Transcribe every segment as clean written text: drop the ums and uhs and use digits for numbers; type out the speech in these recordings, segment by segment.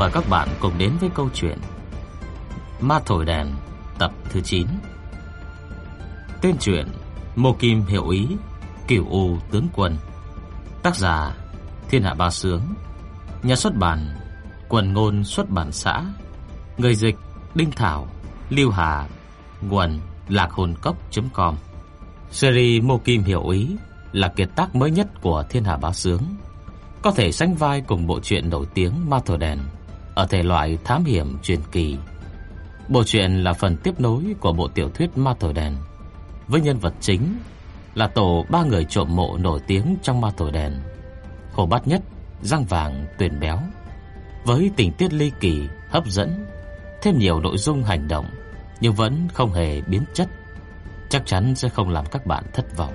Mời các bạn cùng đến với câu chuyện Ma Thổi Đèn tập thứ 9. Tên truyện Mộ Kim Hiệu Ý, Cửu U Tướng Quân. Tác giả Thiên Hạ Ba Sướng. Nhà xuất bản Quần Ngôn Xuất bản xã. Người dịch Đinh Thảo, Lưu Hà. Nguồn LacHồn.com. Series Mộ Kim Hiệu Ý là kiệt tác mới nhất của Thiên Hạ Bá Sướng, có thể sánh vai cùng bộ truyện nổi tiếng Ma Thổi Đèn ở thể loại thám hiểm truyền kỳ. Bộ truyện là phần tiếp nối của bộ tiểu thuyết Ma Thổi Đèn, với nhân vật chính là tổ 3 người trộm mộ nổi tiếng trong Ma Thổi Đèn: Hồ Bát Nhất, Răng Vàng, Tuyền Béo. Với tình tiết ly kỳ, hấp dẫn, thêm nhiều nội dung hành động, nhưng vẫn không hề biến chất, chắc chắn sẽ không làm các bạn thất vọng.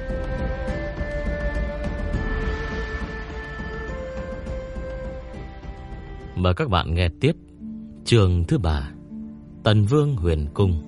Mời các bạn nghe tiếp chương thứ 3, Tần Vương Huyền Cung.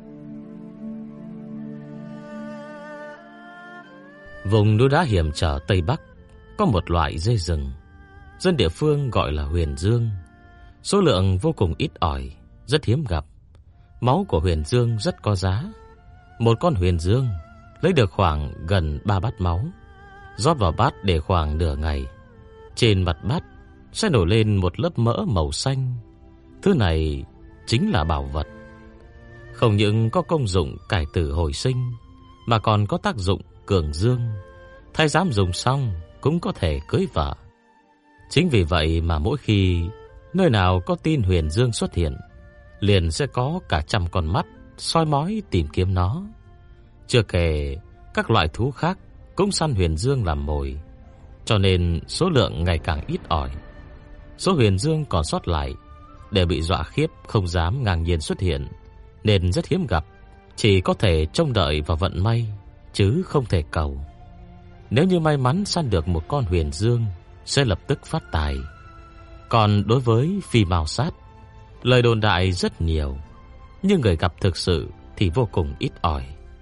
Vùng núi đá hiểm trở Tây Bắc có một loại dê rừng, dân địa phương gọi là huyền dương. Số lượng vô cùng ít ỏi, rất hiếm gặp. Máu của huyền dương rất có giá. Một con huyền dương lấy được khoảng gần 3 bát máu, rót vào bát để khoảng nửa ngày. Trên mặt bát sẽ nổi lên một lớp mỡ màu xanh. Thứ này chính là bảo vật. Không những có công dụng cải tử hồi sinh, mà còn có tác dụng cường dương. Thái giám dùng xong cũng có thể cưới vợ. Chính vì vậy mà mỗi khi nơi nào có tin huyền dương xuất hiện, liền sẽ có cả trăm con mắt soi mói tìm kiếm nó. Chưa kể các loại thú khác cũng săn huyền dương làm mồi, cho nên số lượng ngày càng ít ỏi. Số huyền dương còn sót lại đều bị dọa khiếp, không dám ngang nhiên xuất hiện, nên rất hiếm gặp, chỉ có thể trông đợi vào vận may chứ không thể cầu. Nếu như may mắn săn được một con huyền dương sẽ lập tức phát tài. Còn đối với phi mao sát, lời đồn đại rất nhiều, nhưng người gặp thực sự thì vô cùng ít ỏi.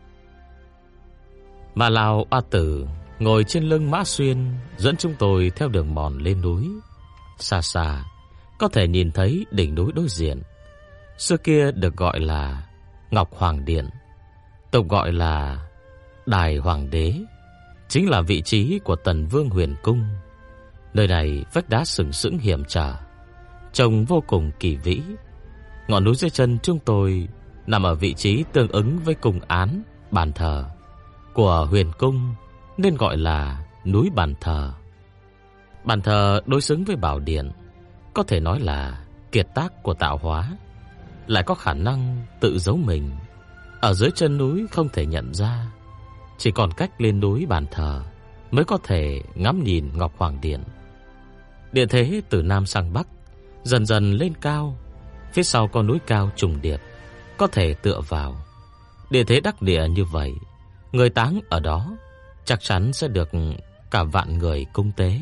Mà Lào A Tử ngồi trên lưng Mã Xuyên dẫn chúng tôi theo đường mòn lên núi. Xa xa có thể nhìn thấy đỉnh núi đối diện, xưa kia được gọi là Ngọc Hoàng Điện, tục gọi là Đài Hoàng Đế, chính là vị trí của Tần Vương Huyền Cung. Nơi này vách đá sừng sững hiểm trở, trông vô cùng kỳ vĩ. Ngọn núi dưới chân chúng tôi nằm ở vị trí tương ứng với cung án, bàn thờ của Huyền Cung, nên gọi là núi bàn thờ. Bàn thờ đối xứng với bảo điện, có thể nói là kiệt tác của tạo hóa, lại có khả năng tự giấu mình ở dưới chân núi không thể nhận ra. Chỉ còn cách lên núi bàn thờ mới có thể ngắm nhìn Ngọc Hoàng Điện. Địa thế từ nam sang bắc dần dần lên cao, phía sau có núi cao trùng điệp có thể tựa vào. Địa thế đắc địa như vậy, người táng ở đó chắc chắn sẽ được cả vạn người cung tế.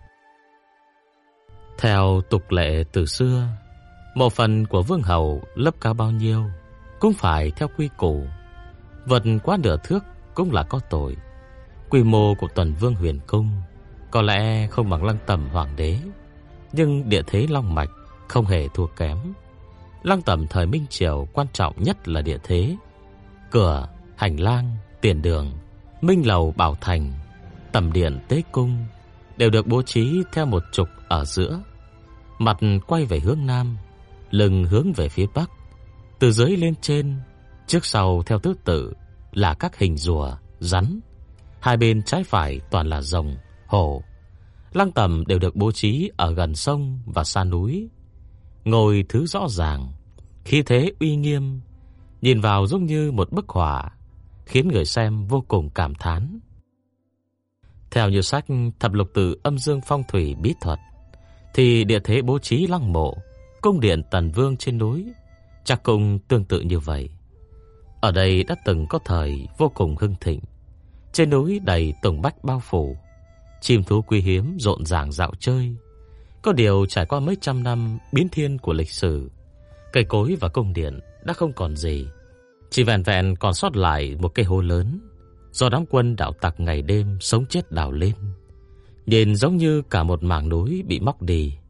Theo tục lệ từ xưa, mộ phần của vương hầu lấp cao bao nhiêu cũng phải theo quy củ, vượt quá nửa thước cũng là có tội. Quy mô của Tần Vương Huyền Cung có lẽ không bằng Lăng Tẩm Hoàng đế, nhưng địa thế long mạch không hề thua kém. Lăng Tẩm thời Minh Triều quan trọng nhất là địa thế. Cửa, hành lang, tiền đường, minh lầu, bảo thành, tẩm điện, tế cung đều được bố trí theo một trục ở giữa, mặt quay về hướng nam, lưng hướng về phía bắc. Từ dưới lên trên, trước sau theo thứ tự là các hình rùa, rắn. Hai bên trái phải toàn là rồng, hổ. Lăng tẩm đều được bố trí ở gần sông và xa núi. Ngồi thứ rõ ràng, khí thế uy nghiêm, nhìn vào giống như một bức họa, khiến người xem vô cùng cảm thán. Theo như sách Thập Lục Tự Âm Dương Phong Thủy Bí Thuật, thì địa thế bố trí lăng mộ, cung điện Tần Vương trên núi chắc cũng tương tự như vậy. Ở đây đã từng có thời vô cùng hưng thịnh. Trên núi đầy tùng bách bao phủ, chim thú quý hiếm rộn ràng dạo chơi. Có điều trải qua mấy trăm năm biến thiên của lịch sử, cây cối và cung điện đã không còn gì, chỉ vẹn vẹn còn sót lại một cây hố lớn do đám quân đạo tặc ngày đêm sống chết đào lên, nhìn giống như cả một mảng núi bị móc đi.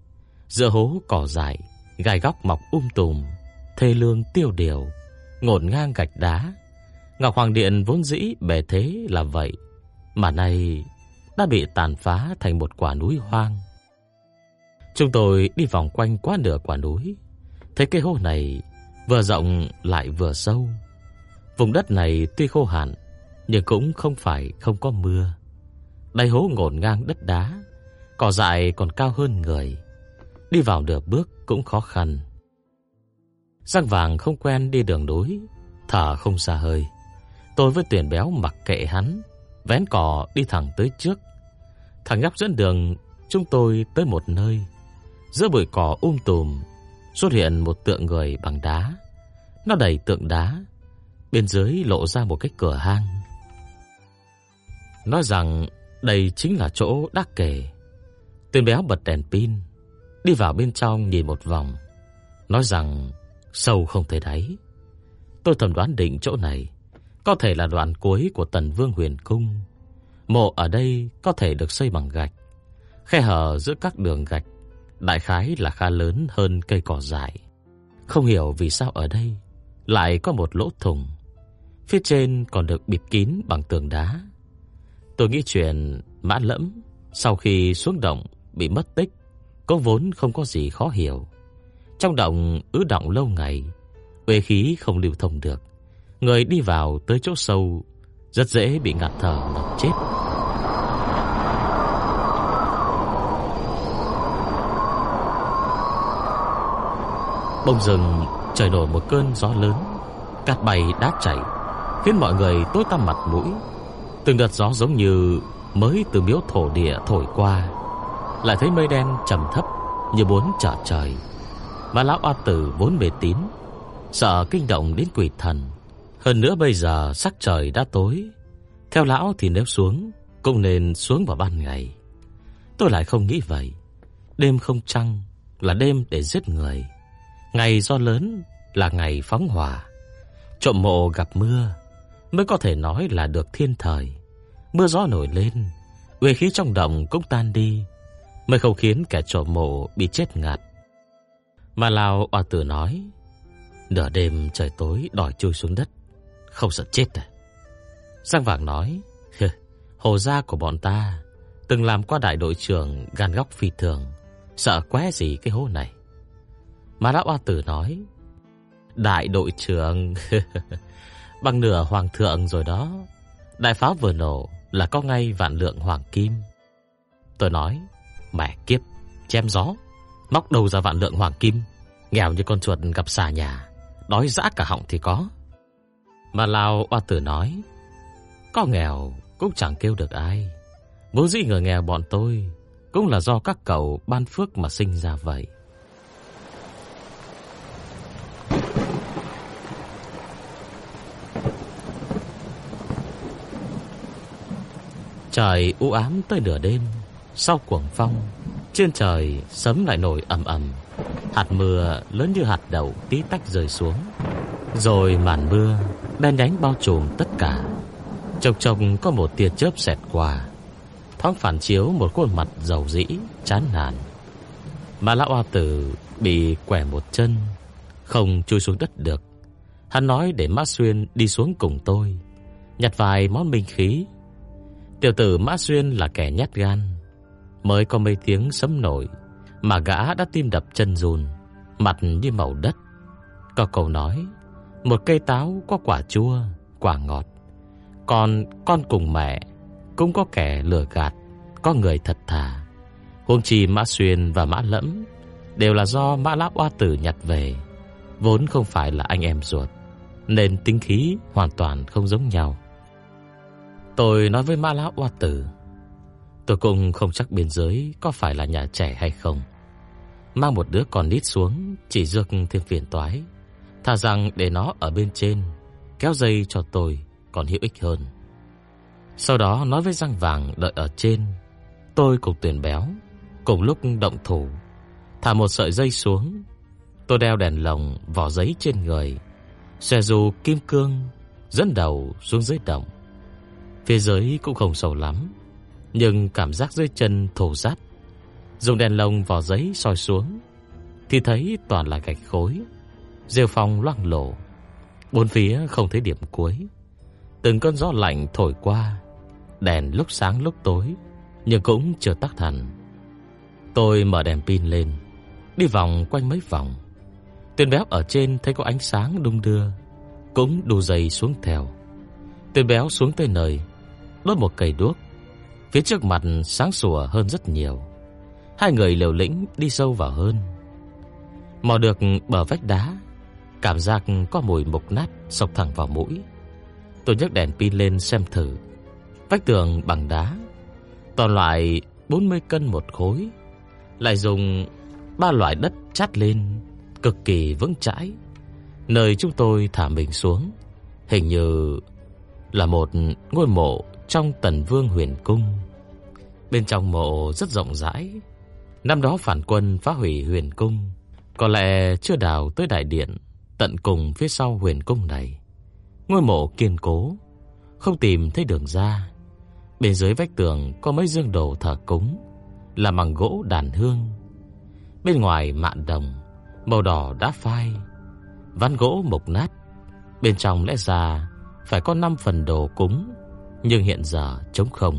Giữa hố cỏ dại, gai góc mọc tùm, thê lương tiêu điều, ngổn ngang gạch đá. Ngọc Hoàng Điện vốn dĩ bề thế là vậy, mà nay đã bị tàn phá thành một quả núi hoang. Chúng tôi đi vòng quanh quá nửa quả núi, thấy cái hố này vừa rộng lại vừa sâu. Vùng đất này tuy khô hạn, nhưng cũng không phải không có mưa. Đáy hố ngổn ngang đất đá, cỏ dại còn cao hơn người, đi vào nửa bước cũng khó khăn. Giang Vàng không quen đi đường núi, thở không ra hơi. Tôi với Tuyển Béo mặc kệ hắn, vén cỏ đi thẳng tới trước. Thằng nhóc dẫn đường chúng tôi tới một nơi, giữa bụi cỏ tùm xuất hiện một tượng người bằng đá. Nó đầy tượng đá, bên dưới lộ ra một cái cửa hang. Nói rằng đây chính là chỗ đắc kể. Tuyển Béo bật đèn pin, đi vào bên trong nhìn một vòng, nói rằng sâu không thấy đáy. Tôi thầm đoán định chỗ này có thể là đoạn cuối của Tần Vương Huyền Cung. Mộ ở đây có thể được xây bằng gạch. Khe hở giữa các đường gạch đại khái là khá lớn hơn cây cỏ dại. Không hiểu vì sao ở đây lại có một lỗ thủng, phía trên còn được bịt kín bằng tường đá. Tôi nghĩ chuyện Mã Lẫm sau khi xuống động bị mất tích có vốn không có gì khó hiểu. Trong động ứ đọng lâu ngày, uế khí không lưu thông được, người đi vào tới chỗ sâu rất dễ bị ngạt thở mà chết. Bỗng dưng trời nổi một cơn gió lớn, cát bay đá chảy, khiến mọi người tối tăm mặt mũi. Từng đợt gió giống như mới từ miếu thổ địa thổi qua, lại thấy mây đen trầm thấp như muốn trở trời. Mà lão oa tử vốn mê tín, sợ kinh động đến quỷ thần. Hơn nữa bây giờ sắc trời đã tối, theo lão thì nếu xuống cũng nên xuống vào ban ngày. Tôi lại không nghĩ vậy. Đêm không trăng là đêm để giết người, ngày gió lớn là ngày phóng hỏa. Trộm mộ gặp mưa mới có thể nói là được thiên thời. Mưa gió nổi lên, uế khí trong động cũng tan đi, mới không khiến kẻ trộm mộ bị chết ngạt. Mà lão oa tử nói, nửa đêm trời tối đòi chui xuống đất, không sợ chết à? Giang Vàng nói, Hồ gia của bọn ta từng làm qua đại đội trưởng gan góc phi thường, sợ qué gì cái hố này. Mà lão oa tử nói, đại đội trưởng bằng nửa hoàng thượng rồi đó. Đại pháo vừa nổ là có ngay vạn lượng hoàng kim. Tôi nói, mẹ kiếp, chém gió, móc đầu ra vạn lượng hoàng kim, nghèo như con chuột gặp xà nhà, đói rã cả họng thì có. Mà lão oa tử nói, có nghèo cũng chẳng kêu được ai. Vốn dĩ người nghèo bọn tôi cũng là do các cậu ban phước mà sinh ra vậy. Trời u ám tới nửa đêm, sau cuồng phong, trên trời sấm lại nổi ầm ầm. Hạt mưa lớn như hạt đậu tí tách rơi xuống, rồi màn mưa đen nhánh bao trùm tất cả. Chốc chốc có một tia chớp xẹt qua, thoáng phản chiếu một khuôn mặt rầu rĩ, chán nản. Mà lão oa tử bị quẻ một chân, không chui xuống đất được. Hắn nói để Mã Xuyên đi xuống cùng tôi, nhặt vài món binh khí. Tiểu tử Mã Xuyên là kẻ nhát gan, mới có mấy tiếng sấm nổi mà gã đã tim đập chân run, mặt như màu đất. Có câu nói, một cây táo có quả chua, quả ngọt. Còn con cùng mẹ cũng có kẻ lừa gạt, có người thật thà. Huống chi Mã Xuyên và Mã Lẫm đều là do Mã lão oa tử nhặt về, vốn không phải là anh em ruột, nên tính khí hoàn toàn không giống nhau. Tôi nói với Mã lão oa tử, tôi cũng không chắc biên giới có phải là nhà trẻ hay không. Mang một đứa con nít xuống chỉ rước thêm phiền toái, thà rằng để nó ở bên trên kéo dây cho tôi còn hữu ích hơn. Sau đó nói với Giang Vàng đợi ở trên. Tôi cùng Tuyển Béo cùng lúc động thủ, thả một sợi dây xuống. Tôi đeo đèn lồng, vỏ giấy trên người, xòe dù kim cương, dẫn đầu xuống dưới động. Phía dưới cũng không sâu lắm, nhưng cảm giác dưới chân thổ rát. Dùng đèn lồng vỏ giấy soi xuống, thì thấy toàn là gạch khối, rêu phong loang lổ, bốn phía không thấy điểm cuối. Từng cơn gió lạnh thổi qua, đèn lúc sáng lúc tối, nhưng cũng chưa tắt hẳn. Tôi mở đèn pin lên, đi vòng quanh mấy vòng. Tuyến béo ở trên thấy có ánh sáng đung đưa, cũng đu dây xuống theo. Tuyến béo xuống tới nơi, đốt một cây đuốc. Phía trước mặt sáng sủa hơn rất nhiều. Hai người liều lĩnh đi sâu vào hơn. Mò được bờ vách đá, cảm giác có mùi mục nát xộc thẳng vào mũi. Tôi nhấc đèn pin lên xem thử. Vách tường bằng đá, toàn loại 40 cân một khối, lại dùng 3 loại đất chát lên, cực kỳ vững chãi. Nơi chúng tôi thả mình xuống hình như là một ngôi mộ trong Tần Vương Huyền Cung. Bên trong mộ rất rộng rãi. Năm đó phản quân phá hủy Huyền Cung, có lẽ chưa đào tới đại điện tận cùng phía sau Huyền Cung này. Ngôi mộ kiên cố, không tìm thấy đường ra. Bên dưới vách tường có mấy dương đồ thờ cúng, là bằng gỗ đàn hương. Bên ngoài mạn đồng màu đỏ đã phai, ván gỗ mục nát. Bên trong lẽ ra phải có 5 phần đồ cúng, nhưng hiện giờ trống không.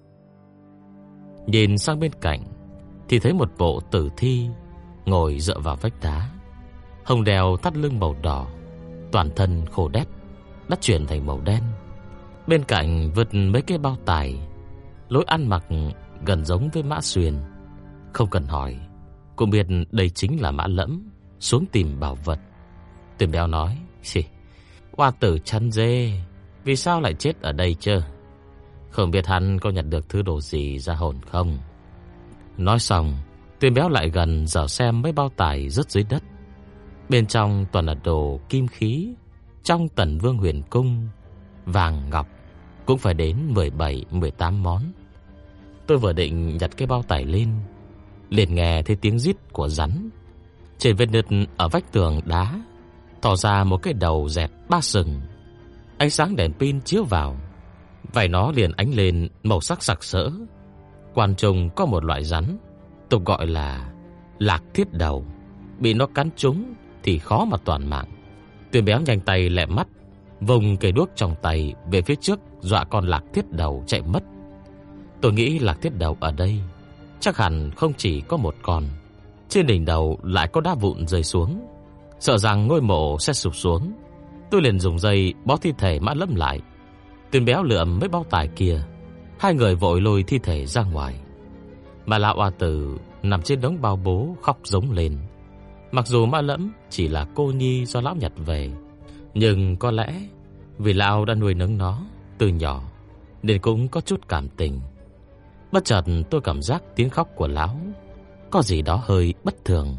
Nhìn sang bên cạnh thì thấy một bộ tử thi ngồi dựa vào vách đá, hồng đèo thắt lưng màu đỏ, toàn thân khô đét, đã chuyển thành màu đen. Bên cạnh vứt mấy cái bao tải, lối ăn mặc gần giống với Mã Xuyên. Không cần hỏi cũng biết đây chính là Mã Lẫm xuống tìm bảo vật. Tuyển béo nói: "Oa tử chăn dê, vì sao lại chết ở đây chứ? Không biết hắn có nhặt được thứ đồ gì ra hồn không?" Nói xong, Tuyển béo lại gần dò xem mấy bao tải rớt dưới đất. Bên trong toàn là đồ kim khí trong Tần Vương Huyền Cung, vàng ngọc cũng phải đến 17-18 món. Tôi vừa định nhặt cái bao tải lên, liền nghe thấy tiếng rít của rắn. Trên vết nứt ở vách tường đá thò ra một cái đầu dẹt 3 sừng. Ánh sáng đèn pin chiếu vào, vảy nó liền ánh lên màu sắc sặc sỡ. Quan trung có một loại rắn, tục gọi là lạc thiết đầu, bị nó cắn trúng thì khó mà toàn mạng. Tuyển béo nhanh tay lẹ mắt, vùng cây đuốc trong tay về phía trước, dọa con lạc thiết đầu chạy mất. Tôi nghĩ lạc thiết đầu ở đây chắc hẳn không chỉ có một con. Trên đỉnh đầu lại có đá vụn rơi xuống, sợ rằng ngôi mộ sẽ sụp xuống. Tôi liền dùng dây bó thi thể Mã Lẫm lại. Tuyển béo lượm mấy bao tải kia, hai người vội lôi thi thể ra ngoài. Mà lão oa tử nằm trên đống bao bố khóc giống lên. Mặc dù Mã Lẫm chỉ là cô nhi do lão nhặt về, nhưng có lẽ vì lão đã nuôi nấng nó từ nhỏ nên cũng có chút cảm tình. Bất chợt tôi cảm giác tiếng khóc của lão có gì đó hơi bất thường.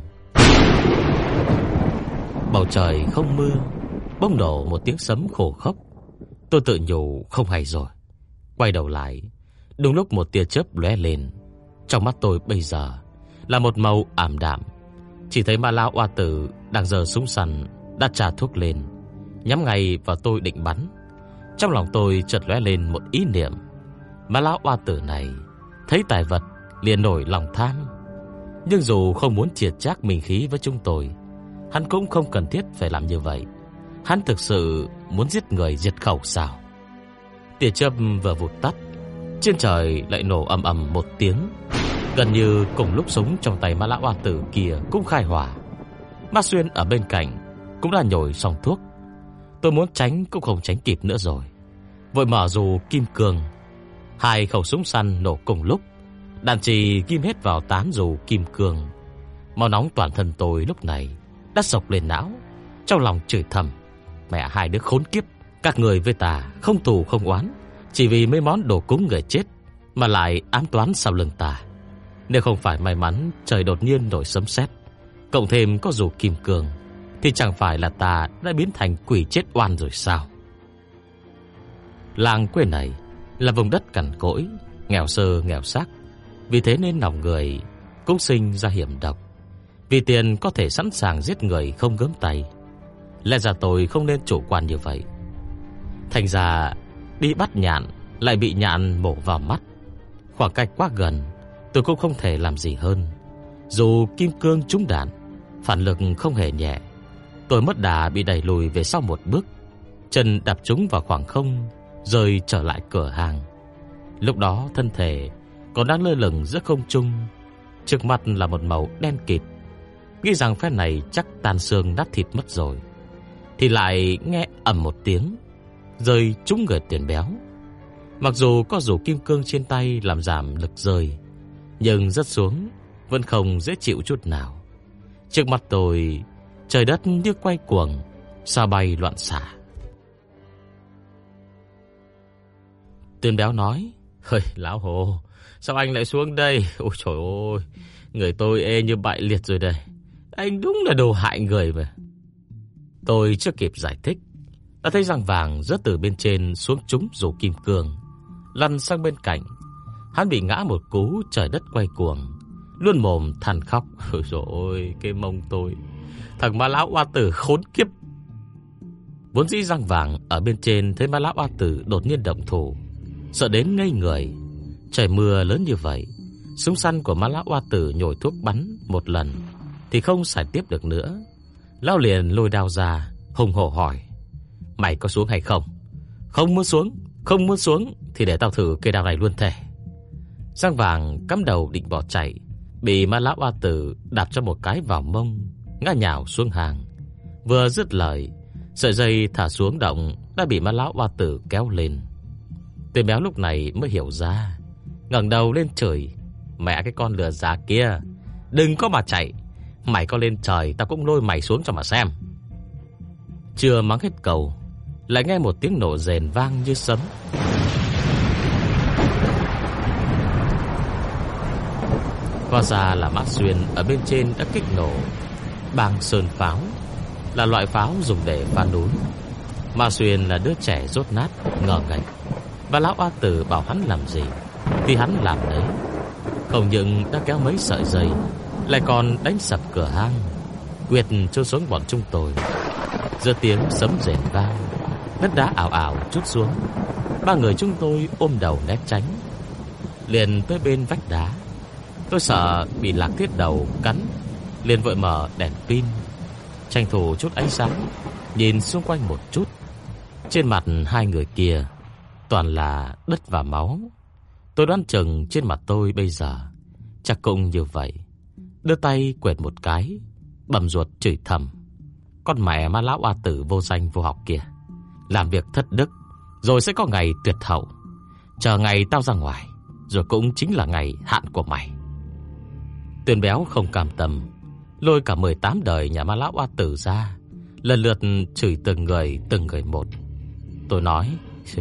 Bầu trời không mưa, bỗng nổ một tiếng sấm khổ khốc. Tôi tự nhủ không hay rồi. Quay đầu lại, đúng lúc một tia chớp lóe lên. Trong mắt tôi bây giờ là một màu ảm đạm. Chỉ thấy Ma Lão oa tử đang giơ súng săn đã trà thuốc lên, nhắm ngay vào tôi định bắn. Trong lòng tôi chợt lóe lên một ý niệm. Ma Lão oa tử này thấy tài vật liền nổi lòng tham, nhưng dù không muốn triệt trác mình khí với chúng tôi, hắn cũng không cần thiết phải làm như vậy. Hắn thực sự muốn giết người diệt khẩu sao? Tia chớp vừa vụt tắt, trên trời lại nổ ầm ầm một tiếng. Gần như cùng lúc súng trong tay Ma Lão oa tử kia cũng khai hỏa. Ma Xuyên ở bên cạnh cũng đã nhồi xong thuốc. Tôi muốn tránh cũng không tránh kịp nữa rồi, vội mở dù kim cương. Hai khẩu súng săn nổ cùng lúc, đạn chì ghim hết vào tán dù kim cương. Máu nóng toàn thân tôi lúc này đã sộc lên não. Trong lòng chửi thầm: mẹ hai đứa khốn kiếp, các người với ta không thù không oán, chỉ vì mấy món đồ cúng người chết mà lại ám toán sau lưng ta. Nếu không phải may mắn trời đột nhiên nổi sấm sét, cộng thêm có dù kim cương, thì chẳng phải là ta đã biến thành quỷ chết oan rồi sao? Làng quê này là vùng đất cằn cỗi, nghèo sơ nghèo xác, vì thế nên lòng người cũng sinh ra hiểm độc. Vì tiền có thể sẵn sàng giết người không gớm tay. Lẽ ra tôi không nên chủ quan như vậy. Thành ra đi bắt nhạn lại bị nhạn mổ vào mắt. Khoảng cách quá gần, tôi cũng không thể làm gì hơn. Dù kim cương trúng đạn Phản lực không hề nhẹ. Tôi mất đà bị đẩy lùi về sau một bước, chân đạp trúng vào khoảng không, rơi trở lại cửa hàng. Lúc đó thân thể còn đang lơ lửng giữa không trung, trước mặt là một màu đen kịt. Nghĩ rằng phe này chắc tan xương nát thịt mất rồi, thì lại nghe ầm một tiếng, rơi trúng người Tiền Béo. Mặc dù có rủ kim cương trên tay làm giảm lực rơi, nhưng rớt xuống vẫn không dễ chịu chút nào. Trước mặt tôi, trời đất như quay cuồng, sao bay loạn xạ. Tiền Béo nói: "Hời, lão Hồ, sao anh lại xuống đây? Ôi trời ơi, người tôi ê như bại liệt rồi đây. Anh đúng là đồ hại người mà." Tôi chưa kịp giải thích, đã thấy răng vàng rớt từ bên trên xuống trúng rủ kim cương, lăn sang bên cạnh. Hắn bị ngã một cú, trời đất quay cuồng, luôn mồm than khóc: "Ôi trời ơi, cái mông tôi, thằng ma lão oa tử khốn kiếp." Vốn dĩ răng vàng ở bên trên thấy ma lão oa tử đột nhiên động thủ, sợ đến ngây người. Trời mưa lớn như vậy, súng săn của ma lão oa tử nhồi thuốc bắn một lần thì không xài tiếp được nữa. Lão liền lôi đao ra, hùng hổ hỏi: "Mày có xuống hay không?" "Không muốn xuống, không muốn xuống thì để tao thử cây đao này luôn thể." Răng vàng cắm đầu định bỏ chạy, bị ma lão oa tử đạp cho một cái vào mông, ngã nhào xuống hàng. Vừa dứt lời, sợi dây thả xuống động đã bị ma lão oa tử kéo lên. Tiền Béo lúc này mới hiểu ra, ngẩng đầu lên chửi: "Mẹ cái con lừa già kia, đừng có mà chạy. Mày có lên trời tao cũng lôi mày xuống cho mà xem." Chưa mắng hết câu, lại nghe một tiếng nổ rền vang như sấm. Hóa ra là Mã Xuyên ở bên trên đã kích nổ bang sơn pháo, là loại pháo dùng để phá núi. Mã Xuyên là đứa trẻ dốt nát, ngờ ngạch, và lão oa tử bảo hắn làm gì thì hắn làm đấy. Không những đã kéo mấy sợi dây, lại còn đánh sập cửa hang, quyệt trôn xuống bọn chúng tôi. Giữa tiếng sấm rền vang, đất đá ảo ảo trút xuống. Ba người chúng tôi ôm đầu né tránh, liền tới bên vách đá. Tôi sợ bị lạc thiết đầu cắn, liền vội mở đèn pin, tranh thủ chút ánh sáng, nhìn xung quanh một chút. Trên mặt hai người kia toàn là đất và máu. Tôi đoán chừng trên mặt tôi bây giờ chắc cũng như vậy. Đưa tay quệt một cái, bầm ruột chửi thầm: "Con mẹ ma lão oa tử vô danh vô học kìa, làm việc thất đức, rồi sẽ có ngày tuyệt hậu. Chờ ngày tao ra ngoài, rồi cũng chính là ngày hạn của mày." Tiền Béo không cam tâm, lôi cả 18 đời nhà ma lão oa tử ra, lần lượt chửi từng người một. Tôi nói: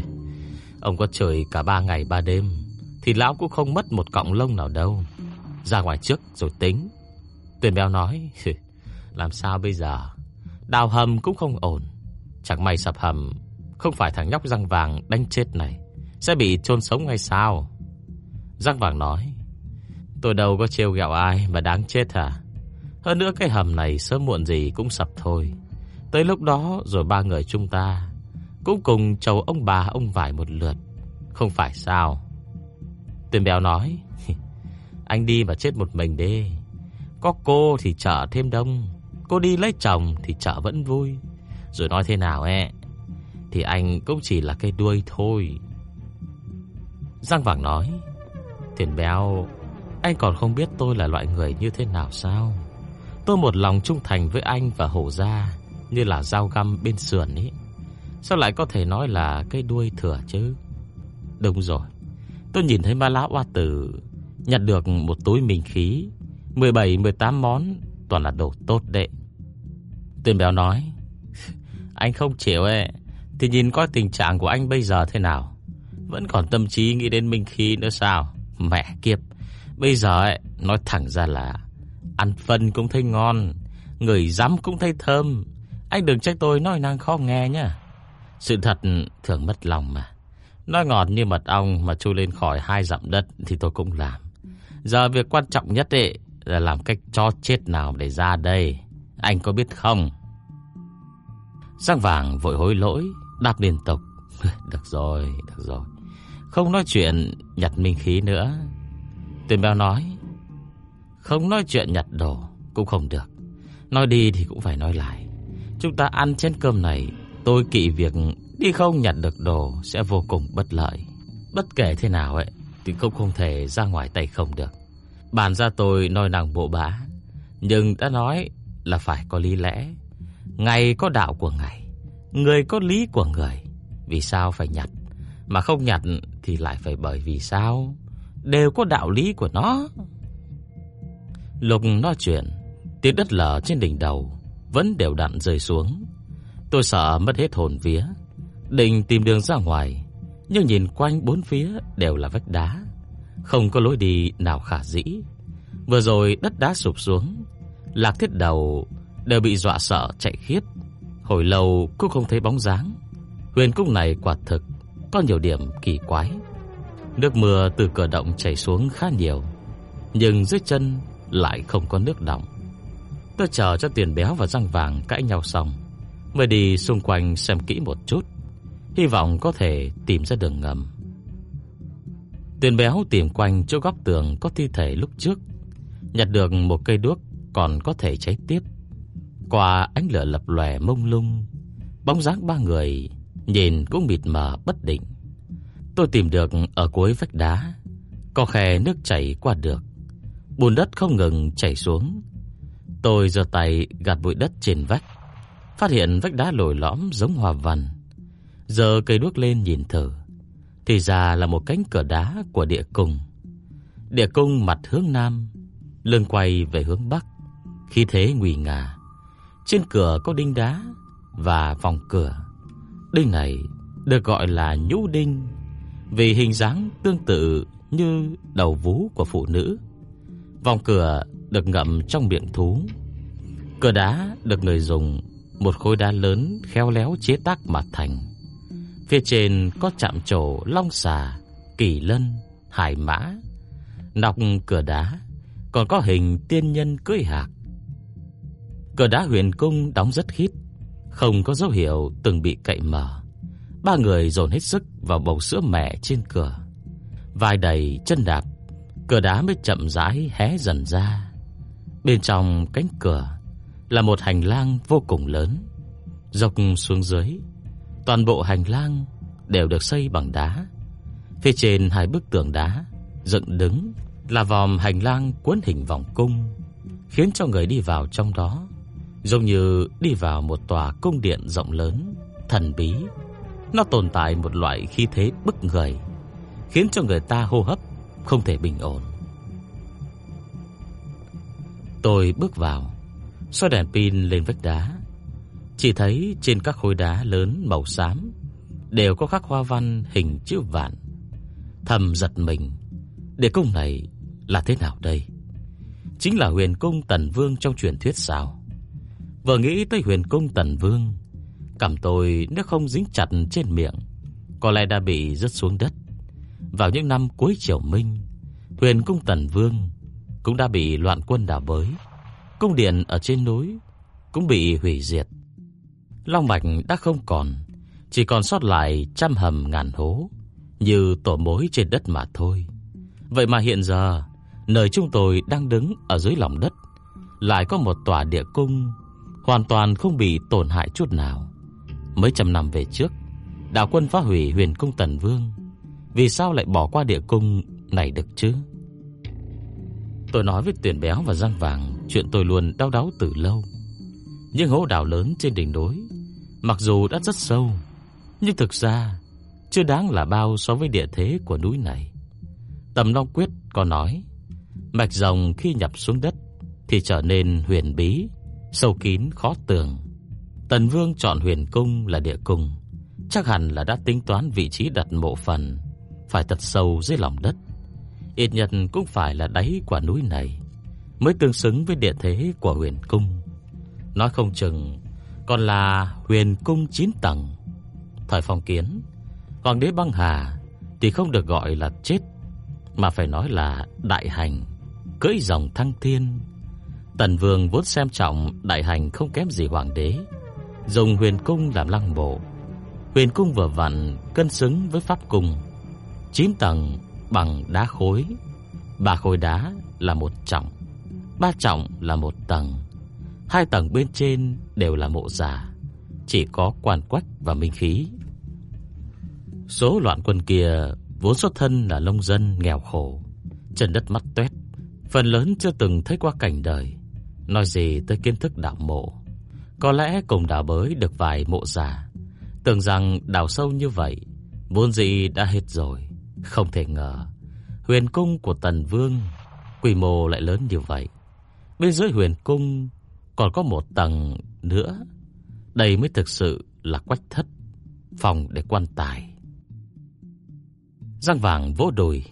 "Ông có chửi cả 3 ngày 3 đêm thì lão cũng không mất một cọng lông nào đâu. Ra ngoài trước rồi tính." Tiền Béo nói: "Làm sao bây giờ? Đào hầm cũng không ổn. Chẳng may sập hầm, không phải thằng nhóc răng vàng đánh chết này sẽ bị chôn sống hay sao?" Răng vàng nói: "Tôi đâu có trêu ghẹo ai mà đáng chết hả? Hơn nữa cái hầm này sớm muộn gì cũng sập thôi. Tới lúc đó rồi ba người chúng ta cũng cùng chầu ông bà ông vải một lượt, không phải sao?" Tiền Béo nói: "Anh đi mà chết một mình đi. Có cô thì chợ thêm đông, cô đi lấy chồng thì chợ vẫn vui. Rồi nói thế nào thì anh cũng chỉ là cái đuôi thôi." Răng vàng nói: "Tiền Béo, anh còn không biết tôi là loại người như thế nào sao? Tôi một lòng trung thành với anh và Hổ gia như là dao găm bên sườn ấy. Sao lại có thể nói là cái đuôi thừa chứ?" Đúng rồi, tôi nhìn thấy ma lão oa tử nhặt được một túi minh khí, 17-18 món, toàn là đồ tốt đấy. Tiền Béo nói: "Anh không chịu thì nhìn coi tình trạng của anh bây giờ thế nào. Vẫn còn tâm trí nghĩ đến minh khí nữa sao? Mẹ kiếp, bây giờ nói thẳng ra là ăn phân cũng thấy ngon, ngửi rắm cũng thấy thơm. Anh đừng trách tôi nói năng khó nghe nhá. Sự thật thường mất lòng mà. Nói ngọt như mật ong mà chui lên khỏi 2 dặm đất thì tôi cũng làm. Giờ việc quan trọng nhất là làm cách cho chết nào để ra đây. Anh có biết không?" Răng vàng vội hối lỗi, đáp liên tục: Được rồi, không nói chuyện nhặt minh khí nữa." Tiền Béo nói: "Không nói chuyện nhặt đồ cũng không được. Nói đi thì cũng phải nói lại. Chúng ta ăn chén cơm này, tôi kỵ việc đi không nhặt được đồ sẽ vô cùng bất lợi. Bất kể thế nào ấy thì cũng không thể ra ngoài tay không được. Bản ra tôi nói năng bộ bã, nhưng đã nói là phải có lý lẽ. Ngày có đạo của ngày, người có lý của người. Vì sao phải nhặt, mà không nhặt thì lại phải bởi vì sao? Đều có đạo lý của nó. Lúc nói chuyện, tiếng đất lở trên đỉnh đầu vẫn đều đặn rơi xuống. Tôi sợ mất hết hồn vía, định tìm đường ra ngoài, nhưng nhìn quanh bốn phía đều là vách đá, không có lối đi nào khả dĩ. Vừa rồi đất đá sụp xuống, Lạc Thiết Đầu đều bị dọa sợ chạy khiết, hồi lâu cũng không thấy bóng dáng. Huyền cung này quả thực có nhiều điểm kỳ quái. Nước mưa từ cửa động chảy xuống khá nhiều, nhưng dưới chân lại không có nước đọng. Tôi chờ cho Tiền Béo và Răng Vàng cãi nhau xong mới đi xung quanh xem kỹ một chút, hy vọng có thể tìm ra đường ngầm. Tiền Béo tìm quanh chỗ góc tường có thi thể lúc trước, nhặt được một cây đuốc còn có thể cháy tiếp. Qua ánh lửa lập lòe mông lung, bóng dáng ba người nhìn cũng mịt mờ bất định. Tôi tìm được ở cuối vách đá có khe nước chảy qua được, bùn đất không ngừng chảy xuống. Tôi giơ tay gạt bụi đất trên vách, phát hiện vách đá lồi lõm giống hoa văn. Giơ cây đuốc lên nhìn thử, thì ra là một cánh cửa đá của địa cung. Địa cung mặt hướng nam, lưng quay về hướng bắc, khí thế nguy nga. Trên cửa có đinh đá và vòng cửa. Đinh này được gọi là nhũ đinh vì hình dáng tương tự như đầu vú của phụ nữ. Vòng cửa được ngậm trong miệng thú. Cửa đá được người dùng một khối đá lớn khéo léo chế tác mà thành. Phía trên có chạm trổ long xà, kỳ lân, hải mã. Nóc cửa đá còn có hình tiên nhân cưỡi hạc. Cửa đá huyền cung đóng rất khít, không có dấu hiệu từng bị cậy mở. Ba người dồn hết sức vào bầu sữa mẹ trên cửa. Vai đầy chân đạp, cửa đá mới chậm rãi hé dần ra. Bên trong cánh cửa là một hành lang vô cùng lớn, dọc xuống dưới. Toàn bộ hành lang đều được xây bằng đá. Phía trên hai bức tường đá dựng đứng là vòm hành lang cuốn hình vòng cung, khiến cho người đi vào trong đó giống như đi vào một tòa cung điện rộng lớn, thần bí. Nó tồn tại một loại khí thế bức người, khiến cho người ta hô hấp không thể bình ổn. Tôi bước vào, soi đèn pin lên vách đá, chỉ thấy trên các khối đá lớn màu xám đều có khắc hoa văn hình chữ vạn. Thầm giật mình, địa cung này là thế nào đây? Chính là huyền cung Tần Vương trong truyền thuyết sao? Vừa nghĩ tới huyền cung Tần Vương, cằm tôi nếu không dính chặt trên miệng có lẽ đã bị rớt xuống đất. Vào những năm cuối Triều Minh, huyền cung Tần Vương cũng đã bị loạn quân đào bới, cung điện ở trên núi cũng bị hủy diệt. Long mạch đã không còn, chỉ còn sót lại trăm hầm ngàn hố như tổ mối trên đất mà thôi. Vậy mà hiện giờ, nơi chúng tôi đang đứng ở dưới lòng đất lại có một tòa địa cung hoàn toàn không bị tổn hại chút nào. Mấy trăm năm về trước, đạo quân phá hủy huyền cung Tần Vương, vì sao lại bỏ qua địa cung này được chứ? Tôi nói với Tiền Béo và Răng Vàng chuyện tôi luôn đau đáu từ lâu. Những hố đào lớn trên đỉnh núi mặc dù đã rất sâu, nhưng thực ra chưa đáng là bao so với địa thế của núi này. Tầm Long Quyết có nói, mạch rồng khi nhập xuống đất thì trở nên huyền bí, sâu kín khó tường. Tần Vương chọn huyền cung là địa cung, chắc hẳn là đã tính toán vị trí đặt mộ phần phải thật sâu dưới lòng đất, ít nhất cũng phải là đáy quả núi này mới tương xứng với địa thế của huyền cung. Nói không chừng còn là huyền cung 9 tầng. Thời phong kiến, hoàng đế băng hà thì không được gọi là chết, mà phải nói là đại hành, cưỡi rồng thăng thiên. Tần Vương vốn xem trọng đại hành không kém gì hoàng đế, dùng huyền cung làm lăng mộ. Huyền cung vừa vặn cân xứng với pháp cung, 9 tầng bằng đá khối. 3 khối đá là 1 trọng, 3 trọng là 1 tầng. 2 tầng bên trên đều là mộ giả, chỉ có Quan Quách và Minh Khí. Số loạn quân kia vốn xuất thân là nông dân nghèo khổ, chân đất mắt toét, phần lớn chưa từng thấy qua cảnh đời, nói gì tới kiến thức đào mộ. Có lẽ cùng đào bới được vài mộ giả, tưởng rằng đào sâu như vậy vốn dĩ đã hết rồi. Không thể ngờ huyền cung của Tần Vương quy mô lại lớn như vậy. Bên dưới huyền cung còn có 1 tầng nữa. Đây mới thực sự là Quách thất, phòng để quan tài. Giang Vàng vỗ đùi.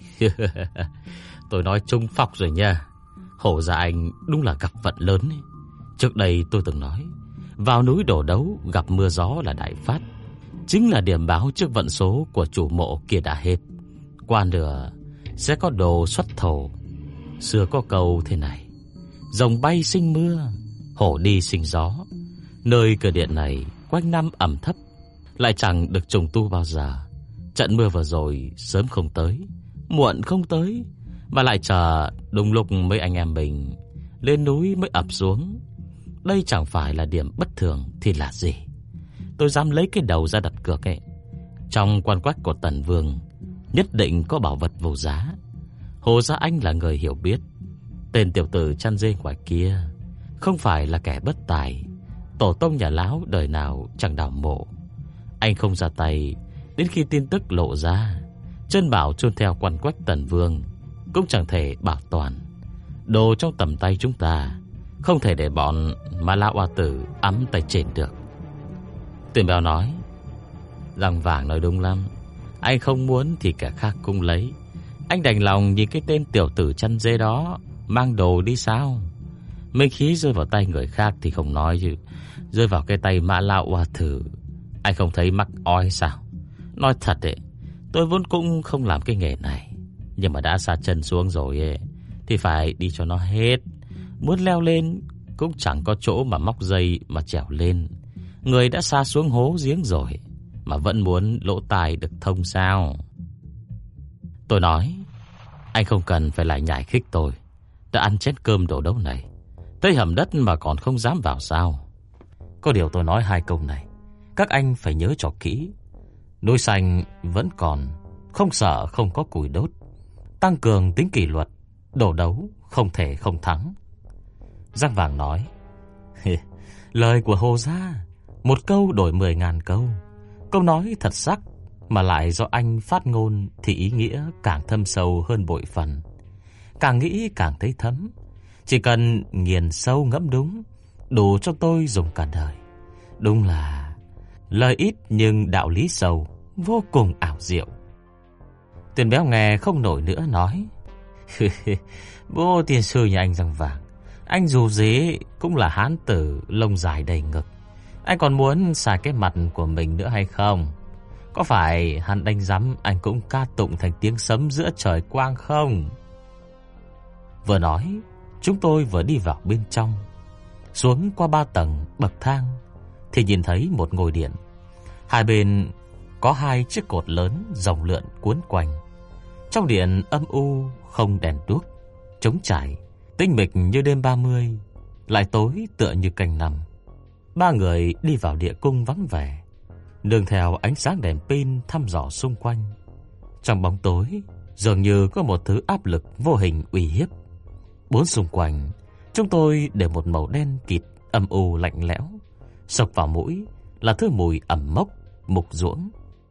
Tôi nói trúng phọc rồi nha. Hổ gia anh đúng là gặp vận lớn ấy. Trước đây tôi từng nói, vào núi đổ đấu gặp mưa gió là đại phát, chính là điểm báo trước vận số của chủ mộ kia đã hết. Qua nửa sẽ có đồ xuất thổ. Xưa có câu thế này: rồng bay sinh mưa, hổ đi sinh gió. Nơi cửa điện này quanh năm ẩm thấp, lại chẳng được trùng tu bao giờ. Trận mưa vừa rồi sớm không tới, muộn không tới, mà lại chờ đúng lúc mấy anh em mình lên núi mới ập xuống. Đây chẳng phải là điểm bất thường thì là gì? Tôi dám lấy cái đầu ra đặt cược ấy. Trong quan quách của Tần Vương nhất định có bảo vật vô giá. Hồ Gia Anh là người hiểu biết. Tên tiểu tử chăn dê ngoài kia không phải là kẻ bất tài. Tổ tông nhà Lão đời nào chẳng đào mộ. Anh không ra tay, đến khi tin tức lộ ra, chân bảo chôn theo quan quách Tần Vương cũng chẳng thể bảo toàn. Đồ trong tầm tay chúng ta không thể để bọn Ma La Oa Tử ấm tay trên được. Tuyển Béo nói: Giang Vàng nói đúng lắm. Anh không muốn thì kẻ khác cũng lấy. Anh đành lòng nhìn cái tên tiểu tử chăn dê đó mang đồ đi sao? Minh khí rơi vào tay người khác thì không nói, chứ rơi vào cái tay Mã La Oa Tử, anh không thấy mắc oi sao? Nói thật đấy, tôi vốn cũng không làm cái nghề này, nhưng mà đã sa chân xuống rồi ấy, thì phải đi cho nó hết. Muốn leo lên cũng chẳng có chỗ mà móc dây mà trèo lên. Người đã sa xuống hố giếng rồi mà vẫn muốn lỗ tai được thông sao? Tôi nói: anh không cần phải lại nhảy khích tôi. Đã ăn chén cơm đổ đấu này, tới hầm đất mà còn không dám vào sao? Có điều tôi nói 2 câu này, các anh phải nhớ cho kỹ. Núi xanh vẫn còn, không sợ không có củi đốt. Tăng cường tính kỷ luật, đổ đấu không thể không thắng. Giang Vàng nói: lời của Hồ gia, 1 câu đổi 10.000 câu. Câu nói thật sắc, mà lại do anh phát ngôn thì ý nghĩa càng thâm sâu hơn bội phần. Càng nghĩ càng thấy thấm. Chỉ cần nghiền sâu ngẫm đúng, đủ cho tôi dùng cả đời. Đúng là lời ít nhưng đạo lý sâu, vô cùng ảo diệu. Tiền Béo nghe không nổi nữa nói: bố tiền sư nhà anh Giang Vàng, anh dù gì cũng là hán tử lông dài đầy ngực. Anh còn muốn xài cái mặt của mình nữa hay không? Có phải hắn đánh rắm anh cũng ca tụng thành tiếng sấm giữa trời quang không? Vừa nói, chúng tôi vừa đi vào bên trong. Xuống qua 3 tầng bậc thang thì nhìn thấy một ngôi điện. Hai bên có 2 chiếc cột lớn rồng lượn cuốn quanh. Trong điện âm u, không đèn đuốc, trống trải, tĩnh mịch như đêm 30, lại tối tựa như canh năm. 3 người đi vào địa cung vắng vẻ, nương theo ánh sáng đèn pin thăm dò xung quanh. Trong bóng tối dường như có một thứ áp lực vô hình uy hiếp. 4 xung quanh chúng tôi để một màu đen kịt, âm u lạnh lẽo, sộc vào mũi là thứ mùi ẩm mốc, mục ruỗng.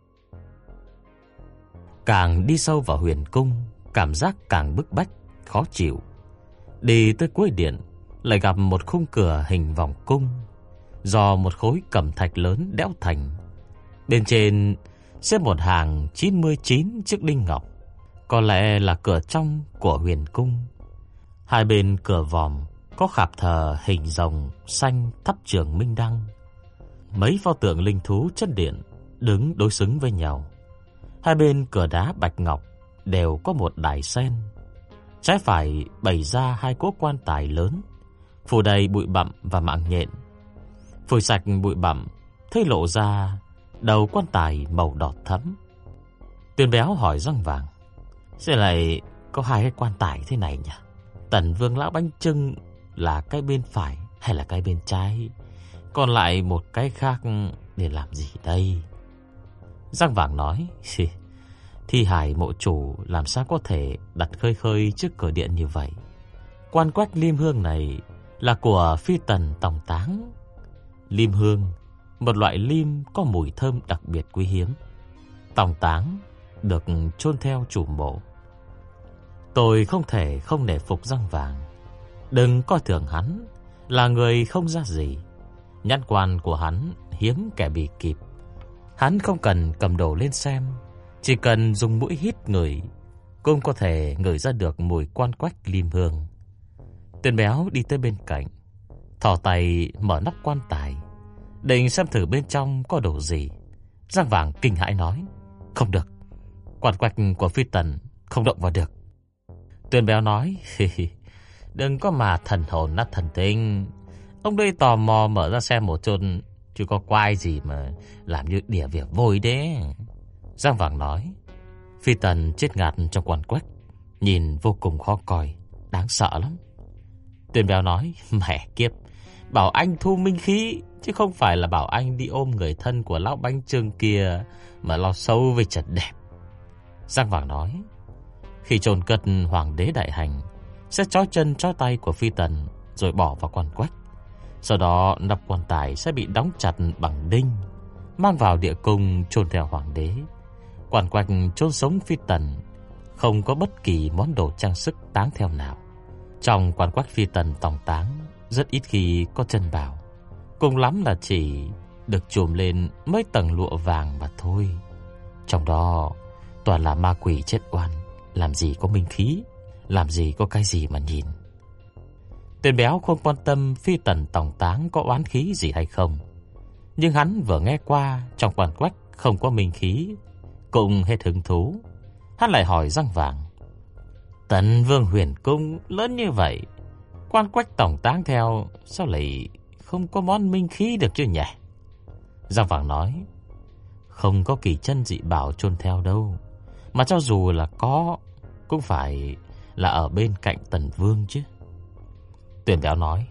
Càng đi sâu vào huyền cung, cảm giác càng bức bách, khó chịu. Đi tới cuối điện, lại gặp một khung cửa hình vòng cung, do một khối cẩm thạch lớn đẽo thành. Bên trên xếp một hàng 99 chiếc đinh ngọc, có lẽ là cửa trong của huyền cung. Hai bên cửa vòm có khạp thờ hình rồng xanh thắp trường minh đăng. Mấy pho tượng linh thú chất điện đứng đối xứng với nhau. Hai bên cửa đá bạch ngọc đều có một đài sen. Trái phải bày ra 2 cỗ quan tài lớn, phủ đầy bụi bặm và mạng nhện. Phủi sạch bụi bặm, thấy lộ ra đầu quan tài màu đỏ thẫm. Tuyền Béo hỏi Giang Vàng: "Sẽ lại có 2 cái quan tài thế này nhỉ? Tần Vương lão bánh chưng là cái bên phải, hay là cái bên trái? Còn lại một cái khác để làm gì đây? Răng vàng nói, thi hài mộ chủ làm sao có thể đặt khơi khơi trước cửa điện như vậy? Quan quách lim hương này là của phi tần tòng táng. Lim hương, một loại lim có mùi thơm đặc biệt quý hiếm. Tòng táng được chôn theo chủ mộ. Tôi không thể không nể phục răng vàng. Đừng coi thường hắn là người không ra gì. Nhãn quan của hắn hiếm kẻ bị kịp. Hắn không cần cầm đồ lên xem, chỉ cần dùng mũi hít ngửi cũng có thể ngửi ra được mùi quan quách lim hương. Tên béo đi tới bên cạnh, thò tay mở nắp quan tài, định xem thử bên trong có đồ gì. Răng vàng kinh hãi nói, không được, quan quách của phi tần không động vào được. Tên béo nói, đừng có mà thần hồn nát thần tinh. Ông đây tò mò mở ra xem một chút, chứ có quái gì mà làm như đỉa việc vôi đấy. Răng vàng nói, phi tần chết ngạt trong quan quách, nhìn vô cùng khó coi, đáng sợ lắm. Tên béo nói, mẹ kiếp, bảo anh thu minh khí, chứ không phải là bảo anh đi ôm người thân của lão bánh chưng kia mà lo sâu với chật đẹp. Răng vàng nói, khi chôn cất hoàng đế đại hành, sẽ trói chân trói tay của phi tần rồi bỏ vào quan quách. Sau đó nắp quan tài sẽ bị đóng chặt bằng đinh, mang vào địa cung chôn theo hoàng đế. Quan quách chôn sống phi tần không có bất kỳ món đồ trang sức táng theo nào. Trong quan quách phi tần tòng táng rất ít khi có chân bảo, cùng lắm là chỉ được chùm lên mấy tầng lụa vàng mà thôi. Trong đó toàn là ma quỷ chết oan, làm gì có minh khí, làm gì có cái gì mà nhìn. Tên béo không quan tâm phi tần tòng táng có oán khí gì hay không, nhưng hắn vừa nghe qua trong quan quách không có minh khí, cũng hết hứng thú. Hắn lại hỏi răng vàng, Tần Vương huyền cung lớn như vậy, quan quách tòng táng theo, sao lại không có món minh khí được chứ nhỉ? Răng vàng nói, không có kỳ chân dị bảo chôn theo đâu, mà cho dù là có cũng phải là ở bên cạnh Tần Vương chứ. Tuyển béo nói,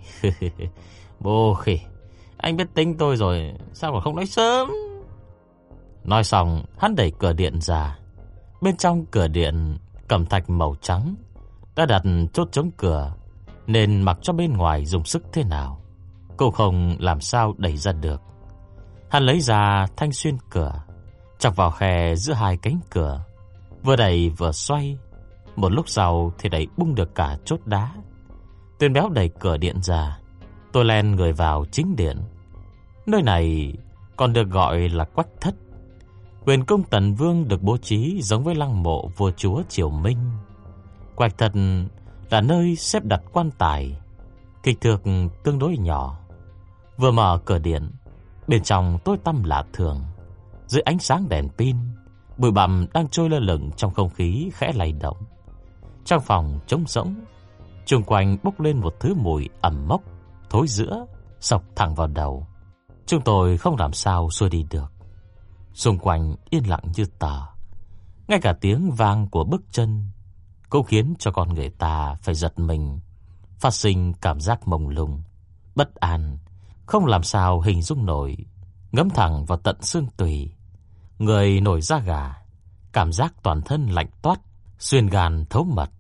bô khỉ, anh biết tính tôi rồi, sao mà không nói sớm? Nói xong, hắn đẩy cửa điện ra. Bên trong cửa điện cẩm thạch màu trắng đã đặt chốt chống cửa, nên mặc cho bên ngoài dùng sức thế nào cũng không làm sao đẩy ra được. Hắn lấy ra thanh xuyên cửa, chọc vào khe giữa hai cánh cửa, vừa đẩy vừa xoay. Một lúc sau thì đẩy bung được cả chốt đá. Tên béo đẩy cửa điện ra. Tôi len người vào chính điện. Nơi này còn được gọi là Quách Thất. Huyền cung Tần Vương được bố trí giống với lăng mộ vua chúa Triều Minh. Quách Thất là nơi xếp đặt quan tài, kích thước tương đối nhỏ. Vừa mở cửa điện, bên trong tối tăm lạ thường. Dưới ánh sáng đèn pin, bụi bặm đang trôi lơ lửng trong không khí khẽ lay động. Trong phòng trống rỗng, xung quanh bốc lên một thứ mùi ẩm mốc, thối rữa, xộc thẳng vào đầu. Chúng tôi không làm sao xuôi đi được. Xung quanh yên lặng như tờ. Ngay cả tiếng vang của bước chân cũng khiến cho con người ta phải giật mình, phát sinh cảm giác mông lung, bất an, không làm sao hình dung nổi, ngấm thẳng vào tận xương tủy. Người nổi da gà, cảm giác toàn thân lạnh toát, xuyên gan thấu mật.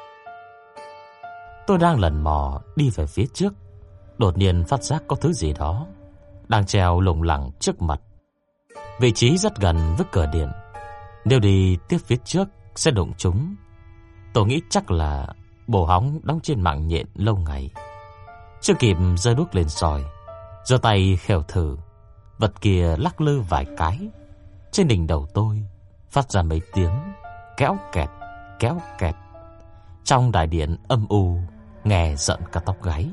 Tôi đang lần mò đi về phía trước, đột nhiên phát giác có thứ gì đó đang treo lủng lẳng trước mặt. Vị trí rất gần với cửa điện, nếu đi tiếp phía trước sẽ đụng chúng. Tôi nghĩ chắc là bồ hóng đóng trên mạng nhện lâu ngày. Chưa kịp giơ đuốc lên soi, giơ tay khều thử, vật kia lắc lư vài cái. Trên đỉnh đầu tôi phát ra mấy tiếng kéo kẹt, kéo kẹt. Trong đại điện âm u, nghe giận cả tóc gáy.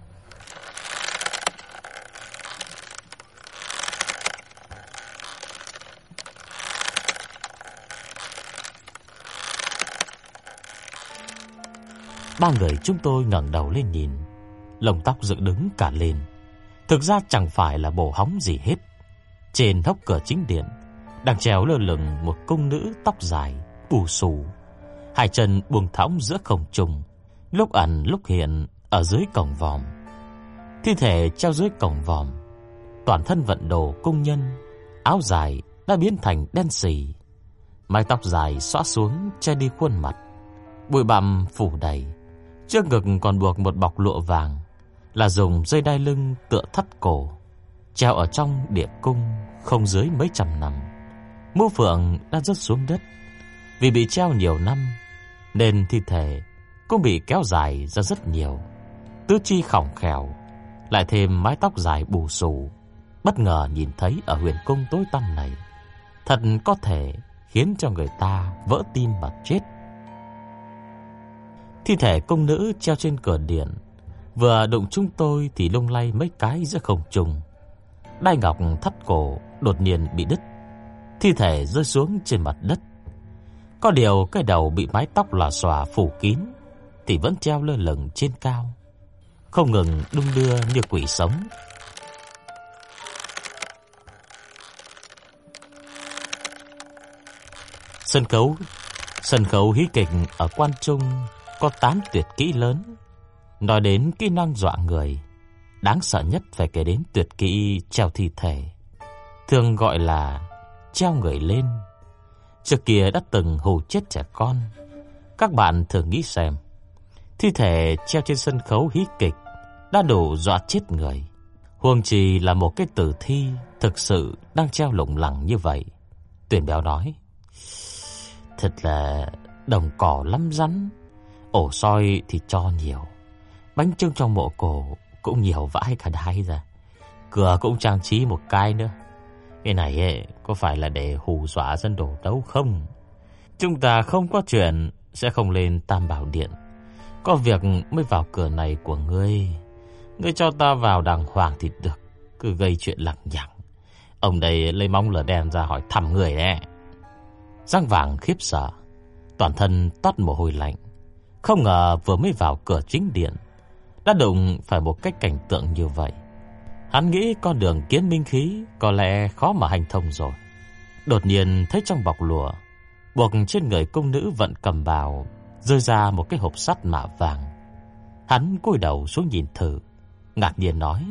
Ba người chúng tôi ngẩng đầu lên nhìn, lông tóc dựng đứng cả lên. Thực ra chẳng phải là bồ hóng gì hết. Trên hốc cửa chính điện đang treo lơ lửng một cung nữ tóc dài bù xù, hai chân buông thõng giữa không trung, lúc ẩn lúc hiện ở dưới cổng vòm. Thi thể treo dưới cổng vòm, toàn thân vận đồ cung nhân, áo dài đã biến thành đen sì, mái tóc dài xõa xuống che đi khuôn mặt, bụi bặm phủ đầy. Trước ngực còn buộc một bọc lụa vàng, là dùng dây đai lưng tựa thắt cổ, treo ở trong địa cung không dưới mấy trăm năm. Mũ phượng đã rớt xuống đất, vì bị treo nhiều năm nên thi thể cũng bị kéo dài ra rất nhiều. Tứ chi khỏng khèo, lại thêm mái tóc dài bù xù, bất ngờ nhìn thấy ở huyền cung tối tăm này, thật có thể khiến cho người ta vỡ tim mà chết. Thi thể cung nữ treo trên cửa điện, vừa đụng chúng tôi thì lung lay mấy cái giữa không trung. Đai ngọc thắt cổ đột nhiên bị đứt, thi thể rơi xuống trên mặt đất. Có điều cái đầu bị mái tóc lòa xòa phủ kín thì vẫn treo lơ lửng trên cao, không ngừng đung đưa như quỷ sống. Sân khấu hí kịch ở Quan Trung có 8 tuyệt kỹ lớn. Nói đến kỹ năng dọa người, đáng sợ nhất phải kể đến tuyệt kỹ treo thi thể, thường gọi là treo người lên. Trước kia đã từng hù chết trẻ con. Các bạn thử nghĩ xem, thi thể treo trên sân khấu hí kịch đã đủ dọa chết người, huống chi là một cái tử thi thực sự đang treo lủng lẳng như vậy. Tuyển Béo nói, thật là đồng cỏ lắm rắn, ổ soi thì cho nhiều, bánh chưng trong mộ cổ cũng nhiều vãi cả đái ra, cửa cũng trang trí một cái nữa. Cái này ấy, có phải là để hù dọa dân đổ đấu không? Chúng ta không có chuyện sẽ không lên Tam Bảo Điện, có việc mới vào cửa này của ngươi. Ngươi cho ta vào đàng hoàng thì được, cứ gây chuyện lằng nhằng. Ông đây lấy móng lửa đen ra hỏi thăm người đấy. Giang Vàng khiếp sợ, toàn thân toát mồ hôi lạnh. Không ngờ vừa mới vào cửa chính điện đã đụng phải một cái cảnh tượng như vậy. Hắn nghĩ con đường kiến minh khí có lẽ khó mà hành thông rồi. Đột nhiên thấy trong bọc lụa buộc trên người cung nữ vận cầm bào rơi ra một cái hộp sắt mạ vàng. Hắn cúi đầu xuống nhìn thử, ngạc nhiên nói,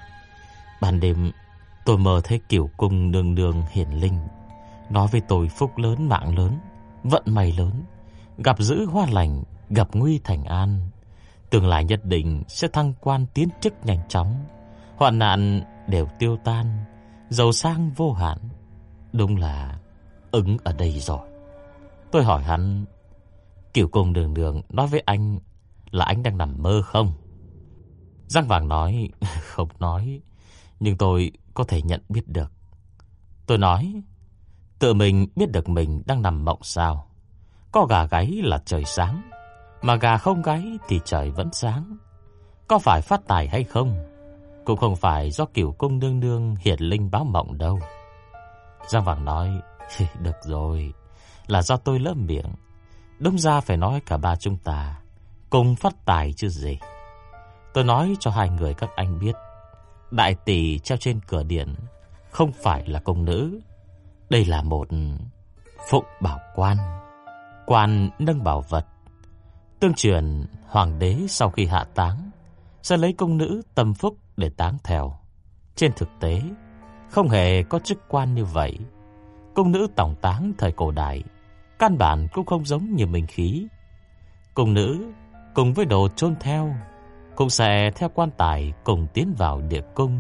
ban đêm tôi mơ thấy Cửu Cung nương nương hiển linh, nói với tôi phúc lớn mạng lớn, vận may lớn, gặp dữ hoa lành, gặp nguy thành an, tương lai nhất định sẽ thăng quan tiến chức nhanh chóng, hoạn nạn đều tiêu tan, giàu sang vô hạn. Đúng là ứng ở đây rồi. Tôi hỏi hắn, Cửu Cung nương nương nói với anh là anh đang nằm mơ không? Giang Vàng nói, không nói, nhưng tôi có thể nhận biết được. Tôi nói, tự mình biết được mình đang nằm mộng sao? Có gà gáy là trời sáng, mà gà không gáy thì trời vẫn sáng. Có phải phát tài hay không, cũng không phải do Cửu Cung nương nương hiển linh báo mộng đâu. Giang Vàng nói, được rồi, là do tôi lỡ miệng. Đúng ra phải nói cả ba chúng ta cùng phát tài chứ gì. Tôi nói cho hai người các anh biết, đại tỷ treo trên cửa điện không phải là công nữ. Đây là một phụng bảo quan, quan nâng bảo vật. Tương truyền hoàng đế sau khi hạ táng sẽ lấy công nữ tâm phúc để táng theo. Trên thực tế không hề có chức quan như vậy. Công nữ tòng táng thời cổ đại căn bản cũng không giống như minh khí. Công nữ cùng với đồ chôn theo cũng sẽ theo quan tài cùng tiến vào địa cung.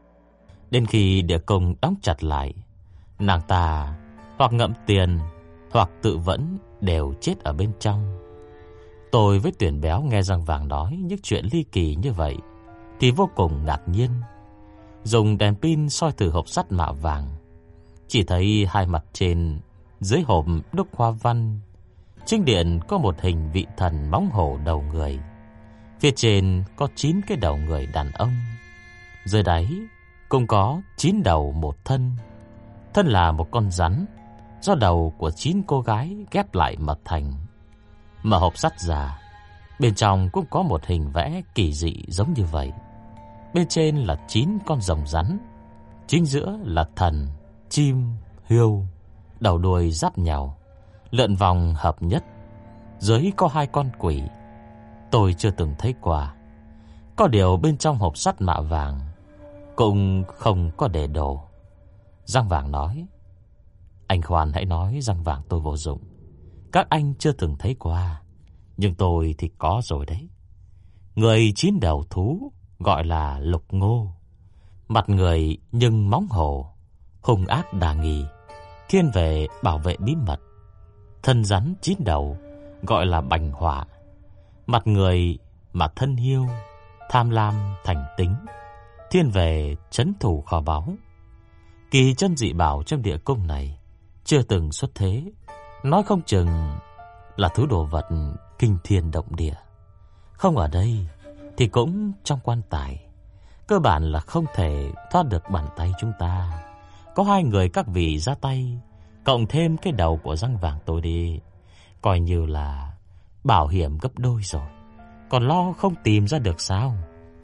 Đến khi địa cung đóng chặt lại, nàng ta hoặc ngậm tiền hoặc tự vẫn đều chết ở bên trong. Tôi với Tuyển Béo nghe Giang Vàng nói những chuyện ly kỳ như vậy thì vô cùng ngạc nhiên. Dùng đèn pin soi thử hộp sắt mạ vàng, chỉ thấy hai mặt trên dưới hộp đúc hoa văn. Chính điện có một hình vị thần móng hổ đầu người, phía trên có 9 cái đầu người đàn ông, dưới đáy cũng có 9 đầu một thân. Thân là một con rắn do đầu của 9 cô gái ghép lại mà thành. Mở hộp sắt ra, bên trong cũng có một hình vẽ kỳ dị giống như vậy. Bên trên là 9 con rồng rắn, chính giữa là thần, chim, hươu, đầu đuôi giáp nhau, lượn vòng hợp nhất. Dưới có 2 con quỷ, tôi chưa từng thấy qua. Có điều bên trong hộp sắt mạ vàng cũng không có để đồ. Răng vàng nói: Anh khoan hãy nói răng vàng tôi vô dụng. Các anh chưa từng thấy qua, nhưng tôi thì có rồi đấy. Người 9 đầu thú gọi là lục ngô. Mặt người nhưng móng hổ, hung ác đa nghi, thiên về bảo vệ bí mật. Thân rắn 9 đầu gọi là bành hỏa. Mặt người mà thân hiêu, tham lam thành tính, thiên về trấn thủ kho báu. Kỳ chân dị bảo trong địa cung này chưa từng xuất thế, nói không chừng là thứ đồ vật kinh thiên động địa. Không ở đây thì cũng trong quan tài. Cơ bản là không thể thoát được bàn tay chúng ta. Có 2 người các vị ra tay, cộng thêm cái đầu của răng vàng tôi đi, coi như là bảo hiểm gấp đôi rồi. Còn lo không tìm ra được sao?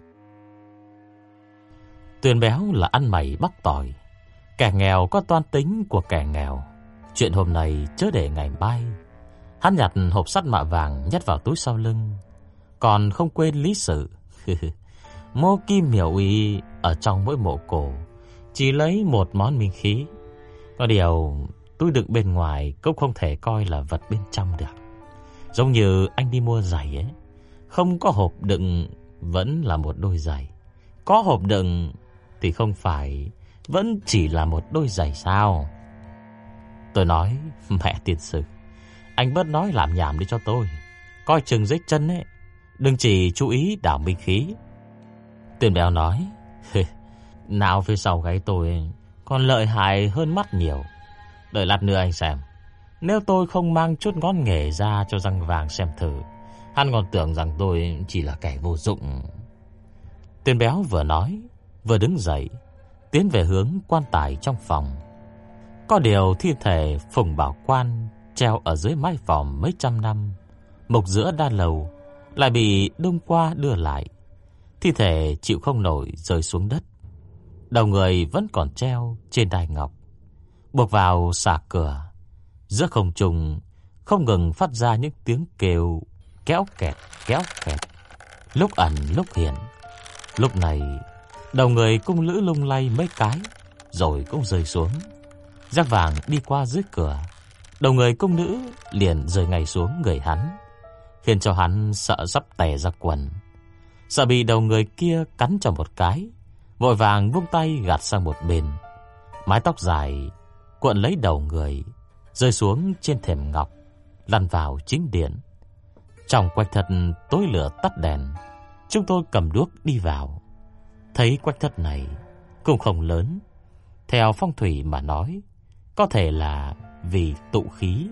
Tuyền béo là ăn mày bắt tỏi. Kẻ nghèo có toan tính của kẻ nghèo. Chuyện hôm nay chớ để ngày mai. Hắn nhặt hộp sắt mạ vàng nhét vào túi sau lưng, còn không quên lý sự. Mô kim miểu uy ở trong mỗi mộ cổ chỉ lấy một món minh khí. Có điều túi đựng bên ngoài cũng không thể coi là vật bên trong được. Giống như anh đi mua giày ấy, không có hộp đựng vẫn là một đôi giày, có hộp đựng thì không phải vẫn chỉ là một đôi giày sao? Tôi nói: Mẹ tiên sư, anh bớt nói làm nhảm đi cho tôi. Coi chừng rách chân ấy, đừng chỉ chú ý đảo minh khí. Tuyền béo nói: Nào phía sau gáy tôi còn lợi hại hơn mắt nhiều. Đợi lát nữa anh xem. Nếu tôi không mang chút ngón nghề ra cho răng vàng xem thử, hắn còn tưởng rằng tôi chỉ là kẻ vô dụng. Tuyền béo vừa nói vừa đứng dậy, tiến về hướng quan tài trong phòng. Có điều thi thể Phùng Bảo Quan treo ở dưới mái vòm mấy trăm năm, mục giữa đa lầu, lại bị đông qua đưa lại. Thi thể chịu không nổi rơi xuống đất. Đầu người vẫn còn treo trên đài ngọc, buộc vào xà cửa. Giữa không trung không ngừng phát ra những tiếng kêu kéo kẹt, lúc ẩn lúc hiện. Lúc này đầu người cung lữ lung lay mấy cái rồi cũng rơi xuống. Rác vàng đi qua dưới cửa, đầu người cung nữ liền rơi ngay xuống người hắn, khiến cho hắn sợ sắp tè ra quần. Sợ bị đầu người kia cắn cho một cái, vội vàng vung tay gạt sang một bên. Mái tóc dài cuộn lấy đầu người, rơi xuống trên thềm ngọc, lăn vào chính điện. Trong quách thất tối lửa tắt đèn, chúng tôi cầm đuốc đi vào. Thấy quách thất này cũng không lớn, theo phong thủy mà nói, có thể là vì tụ khí.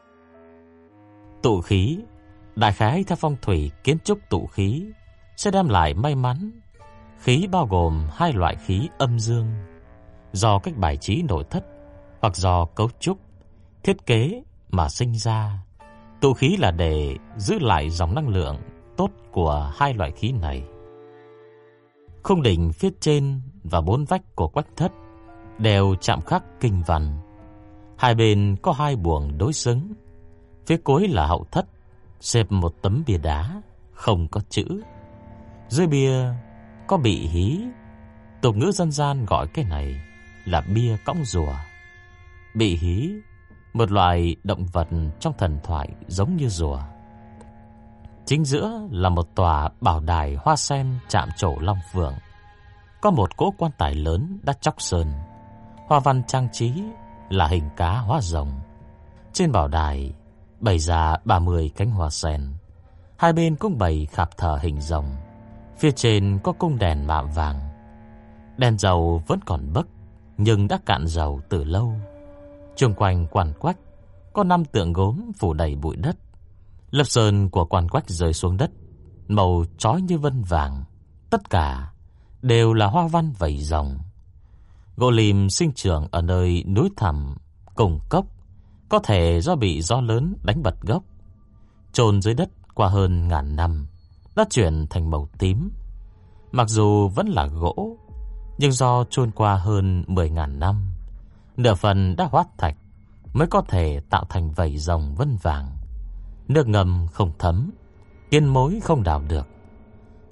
Tụ khí, đại khái theo phong thủy kiến trúc tụ khí sẽ đem lại may mắn. Khí bao gồm 2 loại khí âm dương, do cách bài trí nội thất hoặc do cấu trúc, thiết kế mà sinh ra. Tụ khí là để giữ lại dòng năng lượng tốt của 2 loại khí này. Khung đỉnh phía trên và 4 vách của quách thất đều chạm khắc kinh văn. 2 bên có 2 buồng đối xứng. Phía cuối là hậu thất, xếp một tấm bia đá không có chữ. Dưới bia có bị hí. Tục ngữ dân gian gọi cái này là bia cõng rùa. Bị hí, một loài động vật trong thần thoại giống như rùa. Chính giữa là một tòa bảo đài hoa sen chạm trổ long phượng. Có một cỗ quan tài lớn đã chóc sơn, hoa văn trang trí là hình cá hóa rồng. Trên bảo đài bày ra 30 cánh hoa sen, 2 bên cũng bày khạp thờ hình rồng. Phía trên có cung đèn mạ vàng. Đèn dầu vẫn còn bấc, nhưng đã cạn dầu từ lâu. Xung quanh quan quách có 5 tượng gốm phủ đầy bụi đất. Lớp sơn của quan quách rơi xuống đất, màu chói như vân vàng. Tất cả đều là hoa văn vảy rồng. Gỗ lim sinh trưởng ở nơi núi thẳm cùng cốc, có thể do bị gió lớn đánh bật gốc. Chôn dưới đất qua hơn 1000 năm đã chuyển thành màu tím. Mặc dù vẫn là gỗ, nhưng do chôn qua hơn 10.000 năm, nửa phần đã hóa thạch mới có thể tạo thành vảy rồng vân vàng. Nước ngầm không thấm, yên mối không đào được.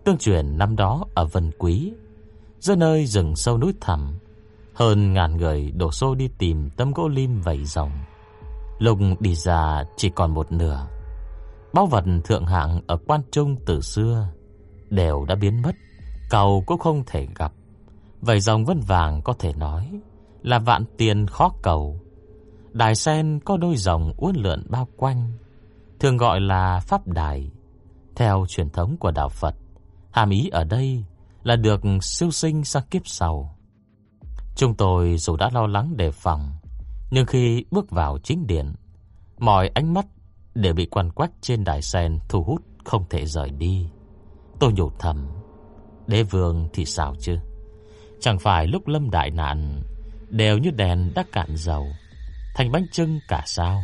tương truyền năm đó ở Vân Quý, giữa nơi rừng sâu núi thẳm, hơn ngàn người đổ xô đi tìm tấm gỗ lim vảy rồng. Lúc đi ra chỉ còn một nửa. Báu vật thượng hạng ở Quan Trung từ xưa đều đã biến mất, cầu cũng không thể gặp. Vảy rồng vân vàng có thể nói là vạn tiền khó cầu. Đài sen có đôi rồng uốn lượn bao quanh, thường gọi là pháp đài. Theo truyền thống của đạo Phật, hàm ý ở đây là được siêu sinh sang kiếp sau. Chúng tôi dù đã lo lắng đề phòng, nhưng khi bước vào chính điện, mọi ánh mắt đều bị quằn quách trên đài sen thu hút không thể rời đi. Tôi nhủ thầm, đế vương thì sao chứ? Chẳng phải lúc lâm đại nạn đều như đèn đã cạn dầu, thành bánh chưng cả sao?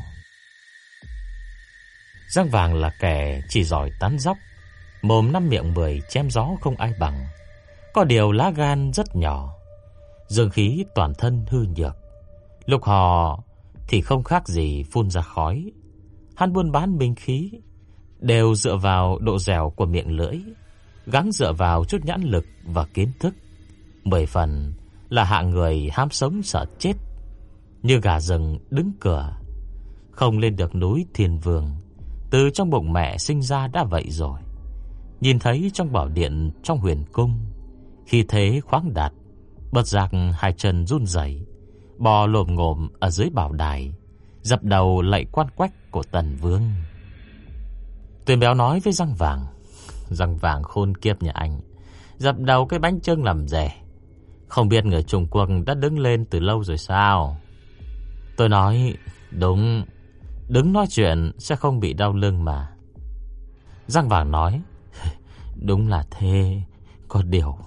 Giang Vàng là kẻ chỉ giỏi tán dóc, mồm năm miệng mười chém gió không ai bằng. Có điều lá gan rất nhỏ, dương khí toàn thân hư nhược. Lúc hò thì không khác gì phun ra khói. Hắn buôn bán binh khí đều dựa vào độ dẻo của miệng lưỡi, gắng dựa vào chút nhãn lực và kiến thức. 10 phần là hạng người hám sống sợ chết, như gà rừng đứng cửa, không lên được núi Thiên Vương. Từ trong bụng mẹ sinh ra đã vậy rồi. Nhìn thấy trong bảo điện trong huyền cung, khi thế khoáng đạt, bất giác hai chân run rẩy, bò lồm ngồm ở dưới bảo đài, dập đầu lạy quan quách của Tần Vương. Tuyền Béo nói với Răng Vàng: Răng Vàng khôn kiếp nhà anh, dập đầu cái bánh chưng làm rẻ, không biết người Trung Quốc đã đứng lên từ lâu rồi sao? Tôi nói: đúng, đứng nói chuyện sẽ không bị đau lưng mà. Răng Vàng nói: đúng là thế, có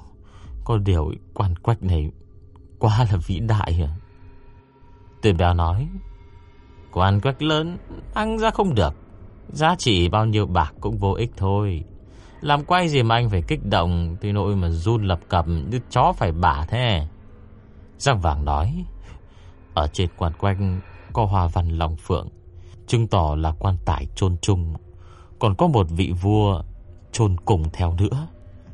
điều quan quách này quá là vĩ đại. Tuyền Béo nói: quan quách lớn tăng ra không được, giá trị bao nhiêu bạc cũng vô ích thôi. Làm quay gì mà anh phải kích động tới nỗi mà run lập cập như chó phải bả thế? Răng Vàng nói: ở trên quan quách có hoa văn long phượng, chứng tỏ là quan tài chôn chung, còn có một vị vua chôn cùng theo nữa.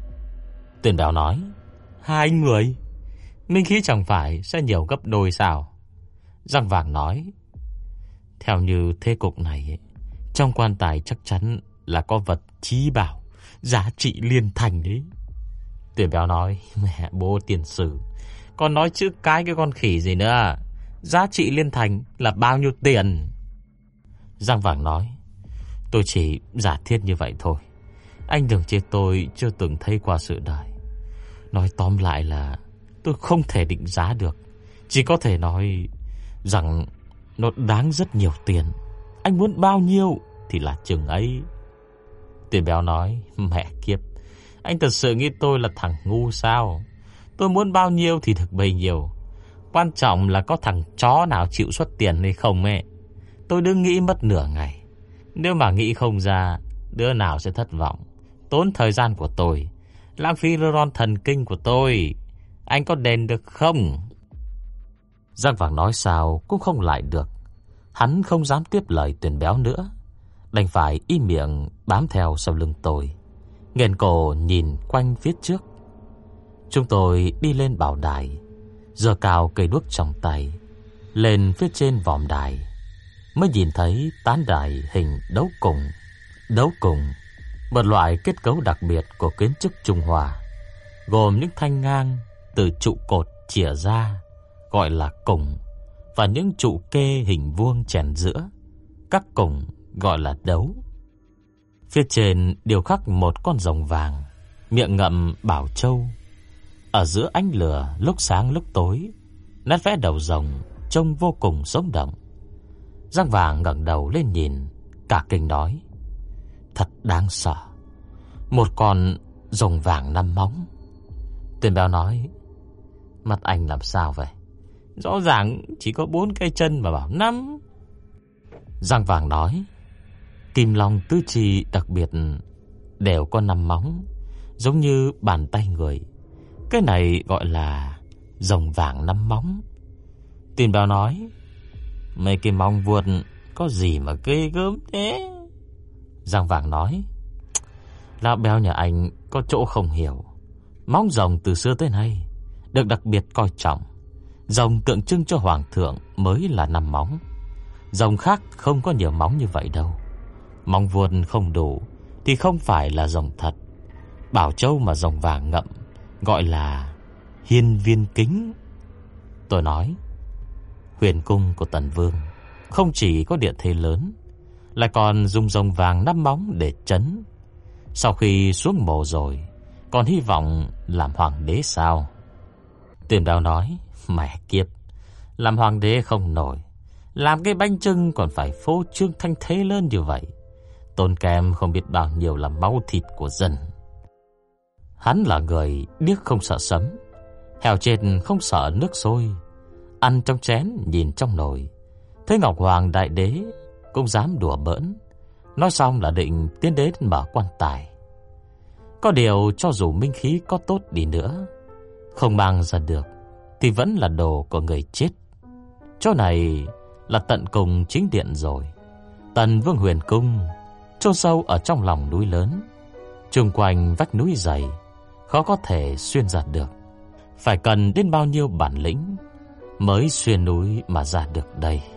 Tuyền Béo nói: hai người minh khí chẳng phải sẽ nhiều gấp đôi sao? Răng Vàng nói: theo như thế cục này, trong quan tài chắc chắn là có vật chí bảo, giá trị liên thành đấy. Tuyền Béo nói: mẹ bố tiền sử, còn nói chữ cái con khỉ gì nữa? Giá trị liên thành là bao nhiêu tiền? Răng Vàng nói: tôi chỉ giả thiết như vậy thôi, anh đừng chê tôi chưa từng thấy qua sự đời. Nói tóm lại là tôi không thể định giá được, chỉ có thể nói rằng nó đáng rất nhiều tiền. Anh muốn bao nhiêu thì là chừng ấy. Tuyền Béo nói: mẹ kiếp, anh thật sự nghĩ tôi là thằng ngu sao? Tôi muốn bao nhiêu thì được bấy nhiêu, quan trọng là có thằng chó nào chịu xuất tiền hay không ấy. Tôi đừng nghĩ mất nửa ngày. Nếu mà nghĩ không ra, đứa nào sẽ thất vọng, tốn thời gian của tôi, lãng phí neuron thần kinh của tôi. Anh có đền được không? Răng Vàng nói sao cũng không lại được. Hắn không dám tiếp lời Tuyền Béo nữa, đành phải im miệng bám theo sau lưng tôi, nghển cổ nhìn quanh phía trước. Chúng tôi đi lên bảo đài, giơ cao cây đuốc trong tay lên phía trên vòm đài, mới nhìn thấy tán đài hình đấu cùng. Đấu cùng, một loại kết cấu đặc biệt của kiến trúc Trung Hoa, gồm những thanh ngang từ trụ cột chìa ra gọi là cùng, và những trụ kê hình vuông chèn giữa, các cùng gọi là đấu. Phía trên điêu khắc một con rồng vàng, miệng ngậm bảo châu. Ở giữa ánh lửa lúc sáng lúc tối, nét vẽ đầu rồng trông vô cùng sống động. Răng Vàng ngẩng đầu lên nhìn, cả kinh nói: thật đáng sợ, một con rồng vàng 5 móng. Tuyền Béo nói: mắt anh làm sao vậy? Rõ ràng chỉ có 4 cái chân mà bảo 5. Răng Vàng nói: kim long tứ chi đặc biệt đều có 5 móng, giống như bàn tay người. Cái này gọi là rồng vàng 5 móng. Tuyền Béo nói: mấy cái móng vuốt có gì mà ghê gớm thế? Răng Vàng nói: lão béo nhà anh có chỗ không hiểu. Móng rồng từ xưa tới nay được đặc biệt coi trọng. Rồng tượng trưng cho hoàng thượng mới là 5 móng. Rồng khác không có nhiều móng như vậy đâu. Móng vuông không đủ thì không phải là rồng thật. Bảo châu mà rồng vàng ngậm gọi là hiên viên kính. Tôi nói, huyền cung của Tần Vương không chỉ có địa thế lớn, lại còn dùng rồng vàng 5 móng để trấn. Sau khi xuống mồ rồi, còn hy vọng làm hoàng đế sao? Tiền Đao nói, mẹ kiếp, làm hoàng đế không nổi, làm cái bánh chưng còn phải phô trương thanh thế lớn như vậy, tốn kém không biết bao nhiêu là máu thịt của dân. Hắn là người điếc không sợ sấm, heo chết không sợ nước sôi, ăn trong chén nhìn trong nồi. Thấy Ngọc Hoàng đại đế cũng dám đùa bỡn. Nói xong là định tiến đến mở quan tài. Có điều cho dù minh khí có tốt đi nữa, không mang ra được thì vẫn là đồ của người chết. Chỗ này là tận cùng chính điện rồi. Tần Vương huyền cung chôn sâu ở trong lòng núi lớn, chung quanh vách núi dày, khó có thể xuyên ra được. Phải cần đến bao nhiêu bản lĩnh mới xuyên núi mà ra được đây.